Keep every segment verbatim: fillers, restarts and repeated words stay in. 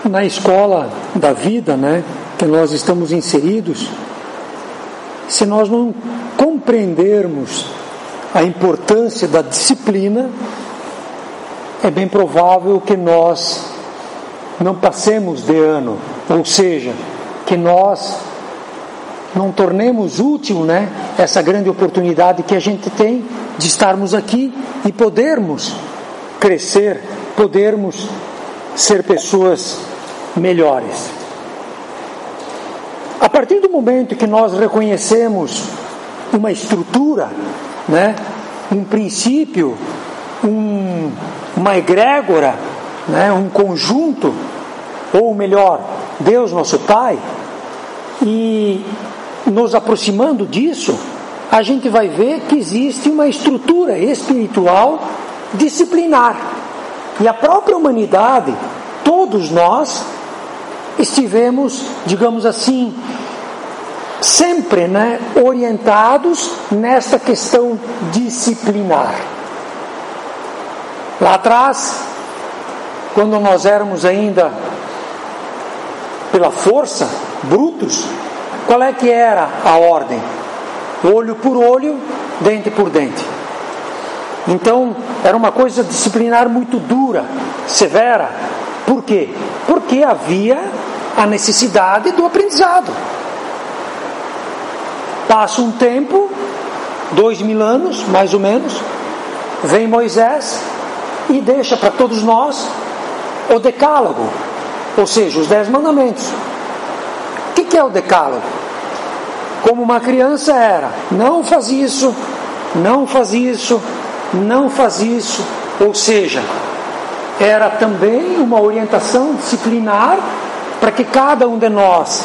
Na escola da vida, né, que nós estamos inseridos, se nós não compreendermos a importância da disciplina, é bem provável que nós não passemos de ano, ou seja, que nós não tornemos útil, né, essa grande oportunidade que a gente tem de estarmos aqui e podermos crescer, podermos ser pessoas melhores. A partir do momento que nós reconhecemos uma estrutura, né, um princípio, um, uma egrégora, né, um conjunto, ou melhor, Deus nosso Pai, e nos aproximando disso, a gente vai ver que existe uma estrutura espiritual disciplinar. E a própria humanidade, todos nós, estivemos, digamos assim, sempre, né, orientados nesta questão disciplinar. Lá atrás, quando nós éramos ainda pela força, brutos, qual é que era a ordem? Olho por olho, dente por dente. Então, era uma coisa disciplinar muito dura, severa. Por quê? Porque havia a necessidade do aprendizado. Passa um tempo, dois mil anos, mais ou menos, vem Moisés e deixa para todos nós o decálogo, ou seja, os dez mandamentos. O que, que é o decálogo? Como uma criança era, não faz isso, não faz isso, não faz isso, ou seja, era também uma orientação disciplinar para que cada um de nós,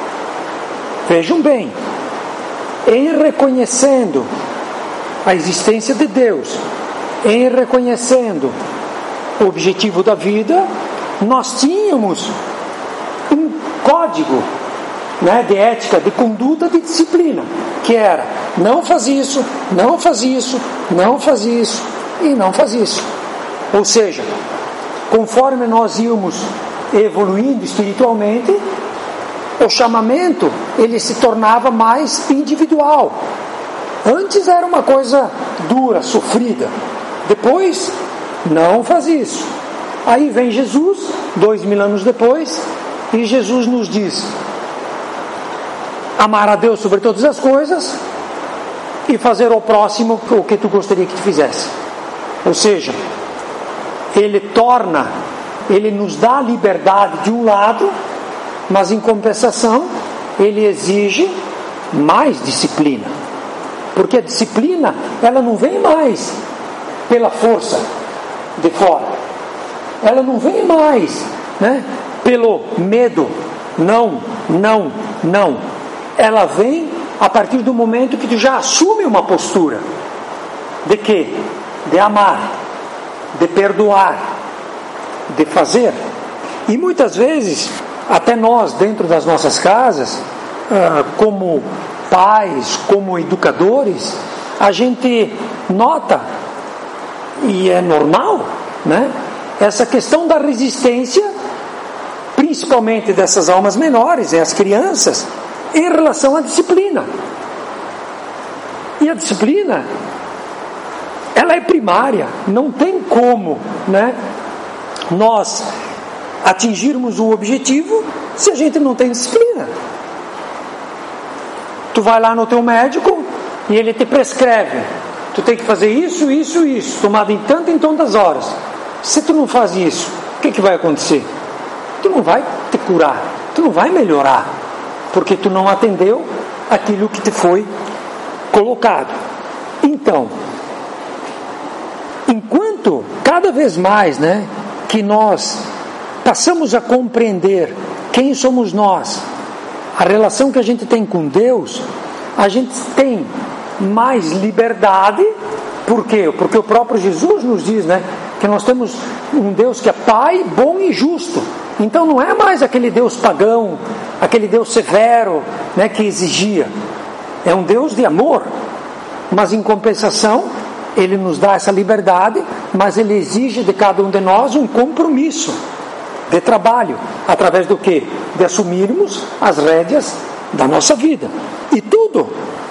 vejam bem, em reconhecendo a existência de Deus, em reconhecendo o objetivo da vida, nós tínhamos um código, né, de ética, de conduta, de disciplina, que era não faz isso, não faz isso, não faz isso e não faz isso. Ou seja, conforme nós íamos evoluindo espiritualmente, o chamamento ele se tornava mais individual. Antes era uma coisa dura, sofrida. Depois, não faz isso. Aí vem Jesus, dois mil anos depois, e Jesus nos diz: amar a Deus sobre todas as coisas e fazer ao próximo o que tu gostaria que te fizesse. Ou seja, ele torna, ele nos dá liberdade de um lado, mas em compensação ele exige mais disciplina, porque a disciplina ela não vem mais pela força de fora, ela não vem mais, né, pelo medo, não, não, não, ela vem a partir do momento que tu já assume uma postura de quê? De amar, de perdoar, de fazer. E muitas vezes até nós dentro das nossas casas, como pais, como educadores, a gente nota, e é normal, né, essa questão da resistência, principalmente dessas almas menores, as crianças, em relação à disciplina. E a disciplina, ela é primária, não tem como, né, nós atingirmos o objetivo se a gente não tem disciplina. Tu vai lá no teu médico e ele te prescreve, tu tem que fazer isso, isso, isso, tomado em tanto em tantas horas. Se tu não faz isso, o que, que vai acontecer? Tu não vai te curar, tu não vai melhorar, porque tu não atendeu aquilo que te foi colocado. Então, enquanto cada vez mais, né, que nós passamos a compreender quem somos nós, a relação que a gente tem com Deus, a gente tem mais liberdade. Por quê? Porque o próprio Jesus nos diz, né, que nós temos um Deus que é Pai, bom e justo. Então não é mais aquele Deus pagão, aquele Deus severo, né, que exigia. É um Deus de amor, mas em compensação Ele nos dá essa liberdade, mas Ele exige de cada um de nós um compromisso. de trabalho. Através do quê? De assumirmos as rédeas da nossa vida. E tudo,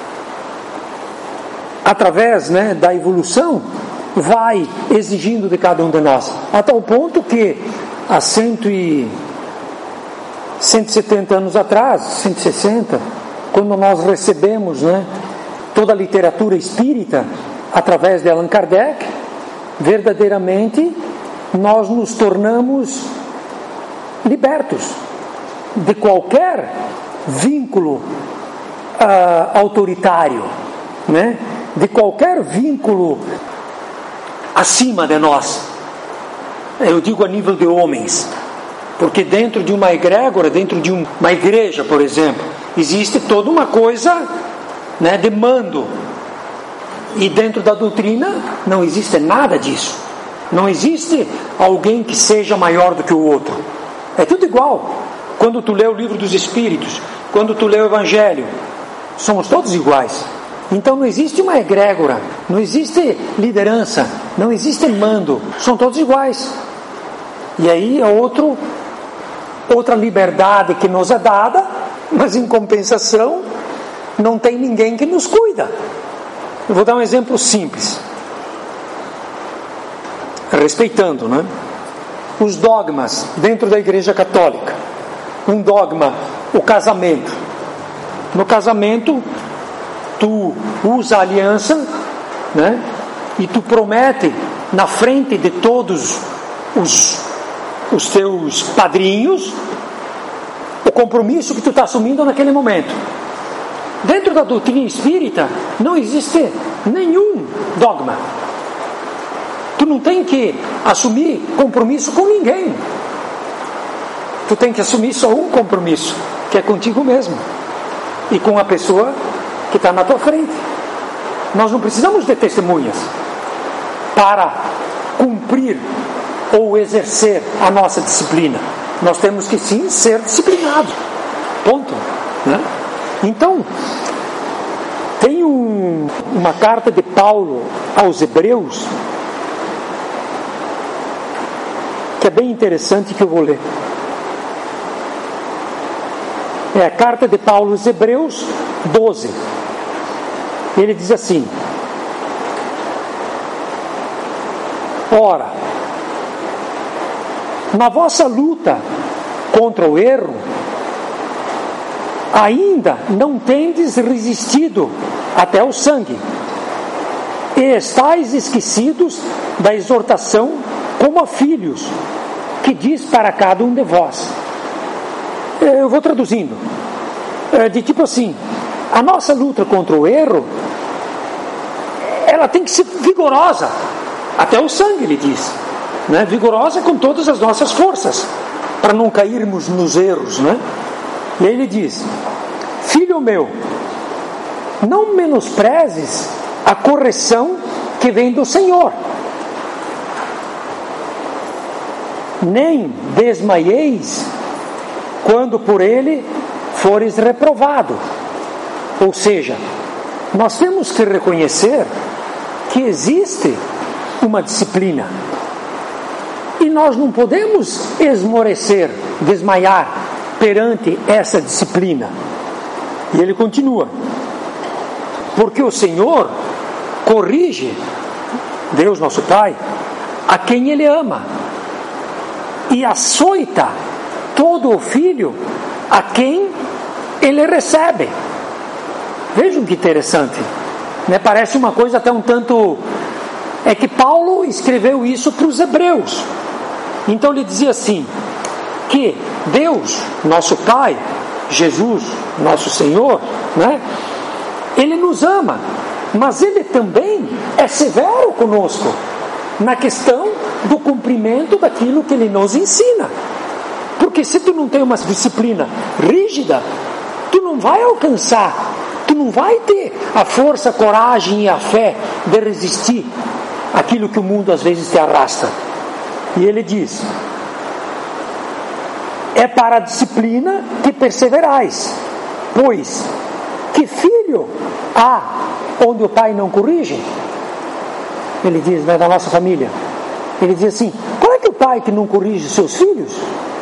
através, né, da evolução, vai exigindo de cada um de nós. A tal ponto que, há cento e, cento e setenta anos atrás, cento e sessenta, quando nós recebemos, né, toda a literatura espírita, através de Allan Kardec, verdadeiramente nós nos tornamos libertos de qualquer vínculo uh, autoritário, né? De qualquer vínculo acima de nós. Eu digo a nível de homens, porque dentro de uma egrégora, dentro de uma igreja, por exemplo, existe toda uma coisa, né, de mando. E dentro da doutrina não existe nada disso. Não existe alguém que seja maior do que o outro. É tudo igual. Quando tu lê o livro dos Espíritos, quando tu lê o Evangelho, somos todos iguais. Então não existe uma egrégora, não existe liderança, não existe mando, são todos iguais. E aí é outro, outra liberdade que nos é dada, mas em compensação não tem ninguém que nos cuida. Eu vou dar um exemplo simples, respeitando, né? Os dogmas dentro da Igreja Católica. Um dogma, o casamento. No casamento, tu usa a aliança, né? E tu promete na frente de todos os, os teus padrinhos o compromisso que tu está assumindo naquele momento. Dentro da doutrina espírita não existe nenhum dogma. Tu não tem que assumir compromisso com ninguém. Tu tem que assumir só um compromisso, que é contigo mesmo e com a pessoa que está na tua frente. Nós não precisamos de testemunhas para cumprir ou exercer a nossa disciplina. Nós temos que sim ser disciplinados. Ponto, né? Então, tem um, uma carta de Paulo aos Hebreus que é bem interessante, que eu vou ler. É a carta de Paulo aos Hebreus doze. Ele diz assim: ora, na vossa luta contra o erro, ainda não tendes resistido até o sangue, e estáis esquecidos da exortação como a filhos, que diz para cada um de vós. Eu vou traduzindo, de tipo assim: a nossa luta contra o erro, ela tem que ser vigorosa até o sangue, ele diz, né? Vigorosa com todas as nossas forças, para não cairmos nos erros, né? E aí ele diz: filho meu, não menosprezes a correção que vem do Senhor, nem desmaieis quando por ele fores reprovado. Ou seja, nós temos que reconhecer que existe uma disciplina e nós não podemos esmorecer, desmaiar perante essa disciplina. E ele continua: porque o Senhor corrige, Deus nosso Pai, a quem Ele ama, e açoita todo o filho a quem Ele recebe. Vejam que interessante, né? Parece uma coisa até um tanto... É que Paulo escreveu isso para os hebreus. Então ele dizia assim, que Deus, nosso Pai, Jesus, nosso Senhor, né? Ele nos ama, mas Ele também é severo conosco na questão do cumprimento daquilo que Ele nos ensina. Porque se tu não tem uma disciplina rígida, tu não vai alcançar, tu não vai ter a força, a coragem e a fé de resistir aquilo que o mundo às vezes te arrasta. E ele diz: é para a disciplina que perseverais, pois que filho há onde o pai não corrige? Ele diz, né, da nossa família, ele diz assim: qual é que o pai que não corrige seus filhos?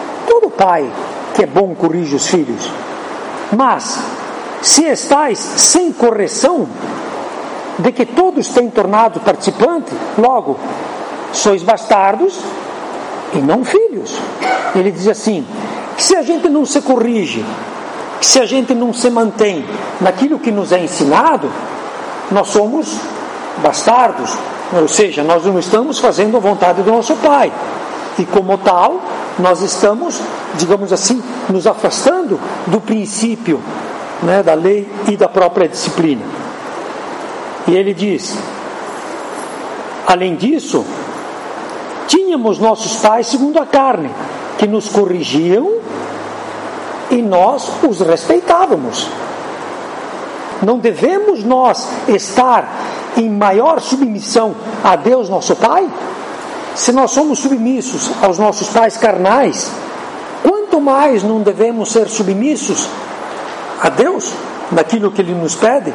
pai que é bom corrige os filhos? Mas, se estáis sem correção, de que todos têm tornado participante, logo, sois bastardos e não filhos. Ele diz assim, que se a gente não se corrige, que se a gente não se mantém naquilo que nos é ensinado, nós somos bastardos, ou seja, nós não estamos fazendo a vontade do nosso Pai, e como tal, nós estamos, digamos assim, nos afastando do princípio, né, da lei e da própria disciplina. E ele diz, além disso, tínhamos nossos pais segundo a carne, que nos corrigiam e nós os respeitávamos. Não devemos nós estar em maior submissão a Deus nosso Pai? Se nós somos submissos aos nossos pais carnais, quanto mais não devemos ser submissos a Deus, naquilo que Ele nos pede?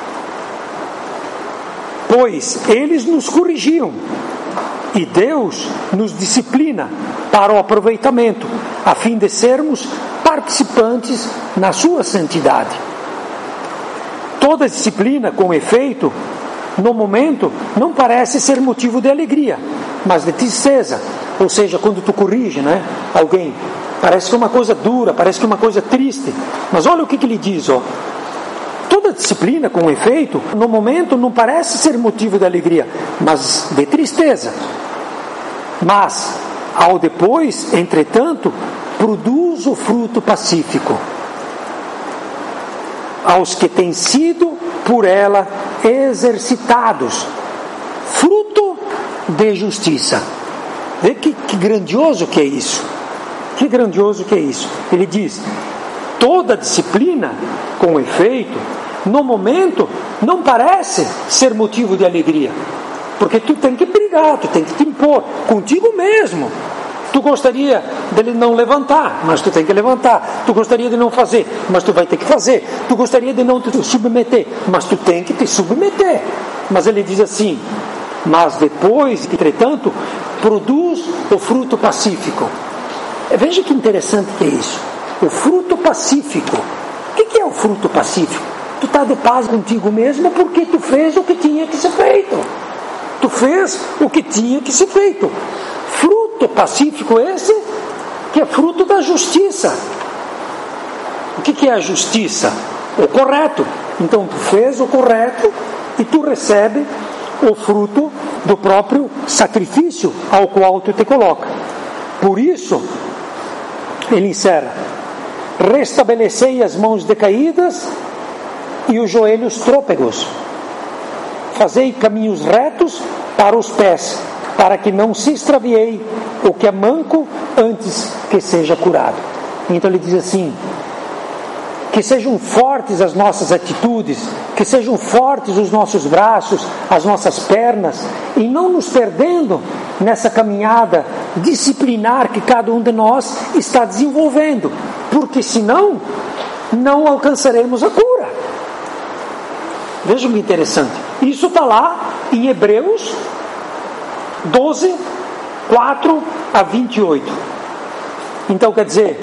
Pois eles nos corrigiam, e Deus nos disciplina para o aproveitamento, a fim de sermos participantes na sua santidade. Toda disciplina, com efeito, no momento, não parece ser motivo de alegria, mas de tristeza. Ou seja, quando tu corrige, né, alguém, parece que é uma coisa dura, parece que é uma coisa triste. Mas olha o que, que ele diz, ó. Toda disciplina, com efeito, no momento não parece ser motivo de alegria, mas de tristeza. Mas, ao depois, entretanto, produz o fruto pacífico aos que têm sido por ela exercitados, fruto de justiça. Vê que, que grandioso que é isso. Que grandioso que é isso. Ele diz, toda disciplina, com efeito, no momento, não parece ser motivo de alegria. Porque tu tem que brigar, tu tem que te impor contigo mesmo. Tu gostaria dele não levantar, mas tu tem que levantar. Tu gostaria de não fazer, mas tu vai ter que fazer. Tu gostaria de não te submeter, mas tu tem que te submeter. Mas ele diz assim, mas depois, entretanto, produz o fruto pacífico. Veja que interessante que é isso. O fruto pacífico. O que é o fruto pacífico? Tu está de paz contigo mesmo porque tu fez o que tinha que ser feito. Tu fez o que tinha que ser feito. Fruto pacífico esse, que é fruto da justiça. O que, que é a justiça? O correto. Então tu fez o correto e tu recebe o fruto do próprio sacrifício ao qual tu te coloca. Por isso, ele encerra, restabelecei as mãos decaídas e os joelhos trôpegos, fazei caminhos retos para os pés, para que não se extravieie o que é manco antes que seja curado. Então ele diz assim, que sejam fortes as nossas atitudes, que sejam fortes os nossos braços, as nossas pernas, e não nos perdendo nessa caminhada disciplinar que cada um de nós está desenvolvendo, porque senão não alcançaremos a cura. Vejam que interessante, isso está lá em Hebreus doze, quatro a vinte e oito. Então quer dizer,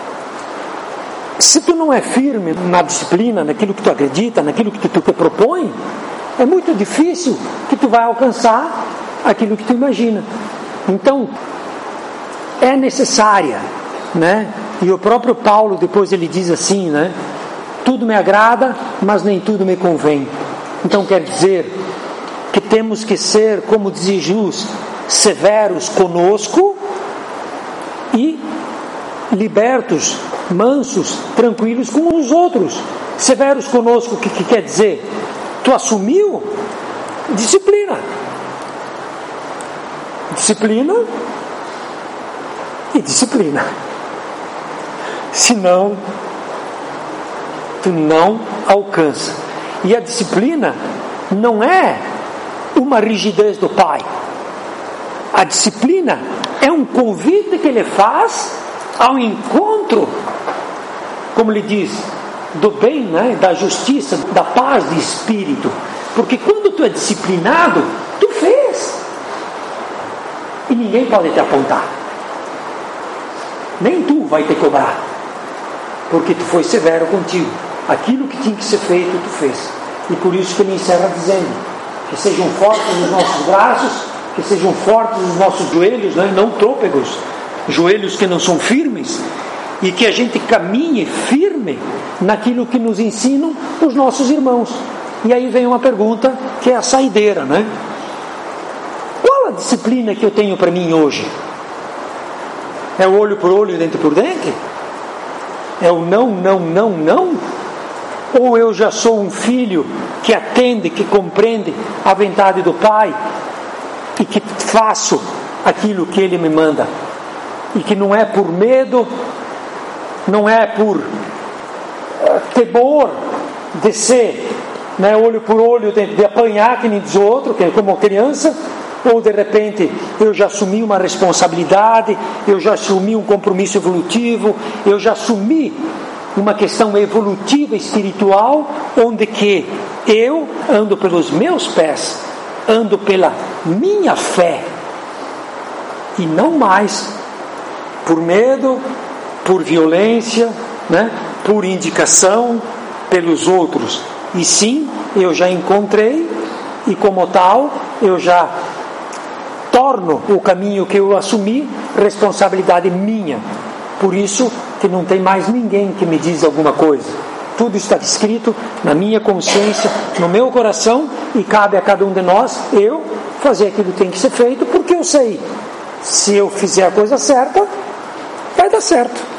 se tu não é firme na disciplina, naquilo que tu acredita, naquilo que tu te propõe, é muito difícil que tu vai alcançar aquilo que tu imagina. Então, é necessária, né? E o próprio Paulo depois ele diz assim, né? Tudo me agrada, mas nem tudo me convém. Então quer dizer que temos que ser, como diz Jesus, severos conosco e libertos, mansos, tranquilos com os outros. Severos conosco, o que, que quer dizer? Tu assumiu? Disciplina. Disciplina e disciplina. Senão, tu não alcança. E a disciplina não é uma rigidez do pai. A disciplina é um convite que ele faz ao encontro, como ele diz, do bem, né? Da justiça, da paz de espírito. Porque quando tu é disciplinado, tu fez. E ninguém pode te apontar. Nem tu. tu vai te cobrar, porque tu foi severo contigo. Aquilo que tinha que ser feito, tu fez. E por isso que ele encerra dizendo: que sejam fortes os nossos braços, que sejam fortes os nossos joelhos, né? Não trôpegos, joelhos que não são firmes, e que a gente caminhe firme naquilo que nos ensinam os nossos irmãos. E aí vem uma pergunta que é a saideira, né? Qual a disciplina que eu tenho para mim hoje? É o olho por olho, dente por dente? É o não, não, não, não? Ou eu já sou um filho que atende, que compreende a vontade do Pai e que faço aquilo que Ele me manda, e que não é por medo, não é por uh, temor de ser, né, olho por olho, de, de apanhar que nem diz o outro, que é como criança, ou de repente eu já assumi uma responsabilidade, eu já assumi um compromisso evolutivo, eu já assumi uma questão evolutiva espiritual, onde que eu ando pelos meus pés, ando pela minha fé, e não mais por medo, por violência, né, por indicação pelos outros, e sim, eu já encontrei, e como tal, eu já torno o caminho que eu assumi responsabilidade minha. Por isso que não tem mais ninguém que me diz alguma coisa. Tudo está escrito na minha consciência, no meu coração, e cabe a cada um de nós, eu, fazer aquilo que tem que ser feito, porque eu sei, se eu fizer a coisa certa, vai dar certo.